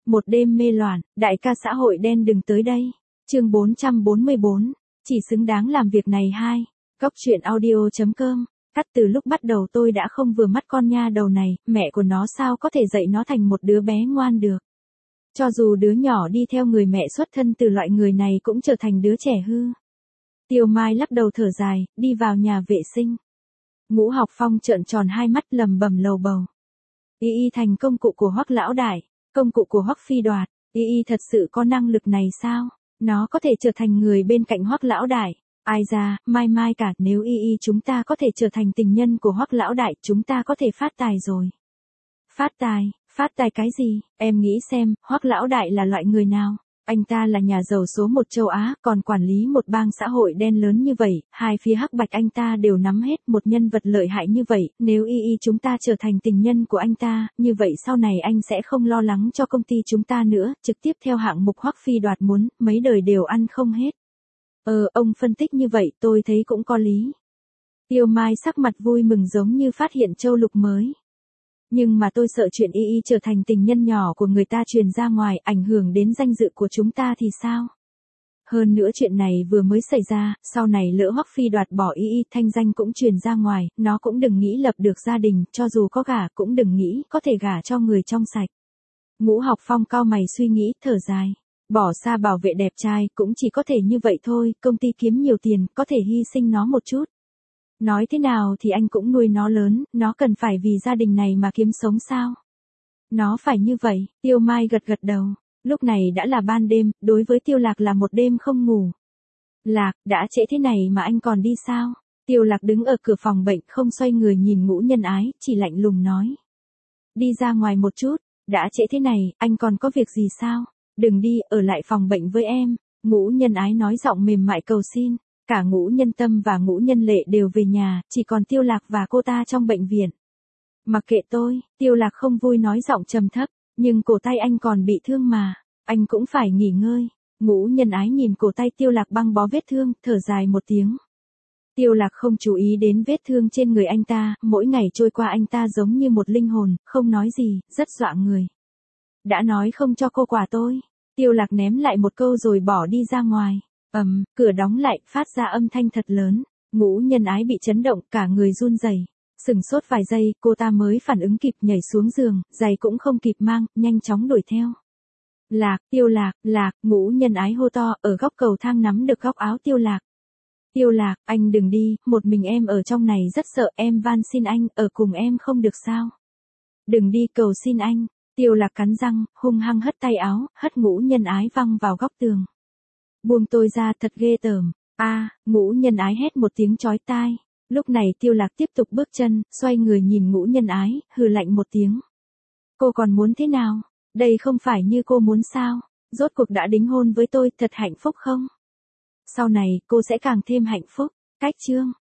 Một đêm mê loạn, đại ca xã hội đen đừng tới đây. Chương 444, chỉ xứng đáng làm việc này hai. Góc truyện audio.com. Cắt từ lúc bắt đầu tôi đã không vừa mắt con nha đầu này, mẹ của nó sao có thể dạy nó thành một đứa bé ngoan được. Cho dù đứa nhỏ đi theo người mẹ xuất thân từ loại người này cũng trở thành đứa trẻ hư. Tiêu Mai lắc đầu thở dài, đi vào nhà vệ sinh. Ngũ Học Phong trợn tròn hai mắt lầm bầm lầu bầu. Y thành công cụ của Hoắc lão đại, công cụ của Hoắc Phi Đoạt. Y thật sự có năng lực này sao? Nó có thể trở thành người bên cạnh Hoắc lão đại. Ai ra, mai cả, nếu chúng ta có thể trở thành tình nhân của Hoắc lão đại, chúng ta có thể phát tài rồi. Phát tài cái gì? Em nghĩ xem, Hoắc lão đại là loại người nào? Anh ta là nhà giàu số một châu Á, còn quản lý một bang xã hội đen lớn như vậy, hai phía hắc bạch anh ta đều nắm hết, một nhân vật lợi hại như vậy, nếu chúng ta trở thành tình nhân của anh ta, như vậy sau này anh sẽ không lo lắng cho công ty chúng ta nữa, trực tiếp theo hạng mục Hoắc Phi Đoạt muốn, mấy đời đều ăn không hết. Ông phân tích như vậy tôi thấy cũng có lý. Tiêu Mai sắc mặt vui mừng giống như phát hiện châu lục mới. Nhưng mà tôi sợ chuyện trở thành tình nhân nhỏ của người ta truyền ra ngoài, ảnh hưởng đến danh dự của chúng ta thì sao? Hơn nữa chuyện này vừa mới xảy ra, sau này lỡ Hoắc Phi Đoạt bỏ thanh danh cũng truyền ra ngoài, nó cũng đừng nghĩ lập được gia đình, cho dù có gả cũng đừng nghĩ có thể gả cho người trong sạch. Ngũ Học Phong cau mày suy nghĩ, thở dài. Bỏ xa bảo vệ đẹp trai, cũng chỉ có thể như vậy thôi, công ty kiếm nhiều tiền, có thể hy sinh nó một chút. Nói thế nào thì anh cũng nuôi nó lớn, nó cần phải vì gia đình này mà kiếm sống sao? Nó phải như vậy, Tiêu Mai gật đầu. Lúc này đã là ban đêm, đối với Tiêu Lạc là một đêm không ngủ. Lạc, đã trễ thế này mà anh còn đi sao? Tiêu Lạc đứng ở cửa phòng bệnh không xoay người nhìn Ngũ Nhân Ái, chỉ lạnh lùng nói. Đi ra ngoài một chút, đã trễ thế này, anh còn có việc gì sao? Đừng đi, ở lại phòng bệnh với em. Ngũ Nhân Ái nói giọng mềm mại cầu xin. Cả Ngũ Nhân Tâm và Ngũ Nhân Lệ đều về nhà, chỉ còn Tiêu Lạc và cô ta trong bệnh viện. Mặc kệ tôi, Tiêu Lạc không vui nói giọng trầm thấp, nhưng cổ tay anh còn bị thương mà, anh cũng phải nghỉ ngơi. Ngũ Nhân Ái nhìn cổ tay Tiêu Lạc băng bó vết thương, thở dài một tiếng. Tiêu Lạc không chú ý đến vết thương trên người anh ta, mỗi ngày trôi qua anh ta giống như một linh hồn, không nói gì, rất dọa người. Đã nói không cho cô quà tôi. Tiêu Lạc ném lại một câu rồi bỏ đi ra ngoài. Cửa đóng lại, phát ra âm thanh thật lớn. Ngũ Nhân Ái bị chấn động, cả người run rẩy. Sừng sốt vài giây, cô ta mới phản ứng kịp nhảy xuống giường, giày cũng không kịp mang, nhanh chóng đuổi theo. Lạc, Tiêu Lạc, Ngũ Nhân Ái hô to, ở góc cầu thang nắm được góc áo Tiêu Lạc. Tiêu Lạc, anh đừng đi, một mình em ở trong này rất sợ, em van xin anh, ở cùng em không được sao? Đừng đi, cầu xin anh. Tiêu Lạc cắn răng, hung hăng hất tay áo, hất Ngũ Nhân Ái văng vào góc tường. Buông tôi ra, thật ghê tởm. Ngũ Nhân Ái hét một tiếng chói tai. Lúc này Tiêu Lạc tiếp tục bước chân, xoay người nhìn Ngũ Nhân Ái, hừ lạnh một tiếng. Cô còn muốn thế nào? Đây không phải như cô muốn sao? Rốt cuộc đã đính hôn với tôi, thật hạnh phúc không? Sau này, cô sẽ càng thêm hạnh phúc. Cách chương.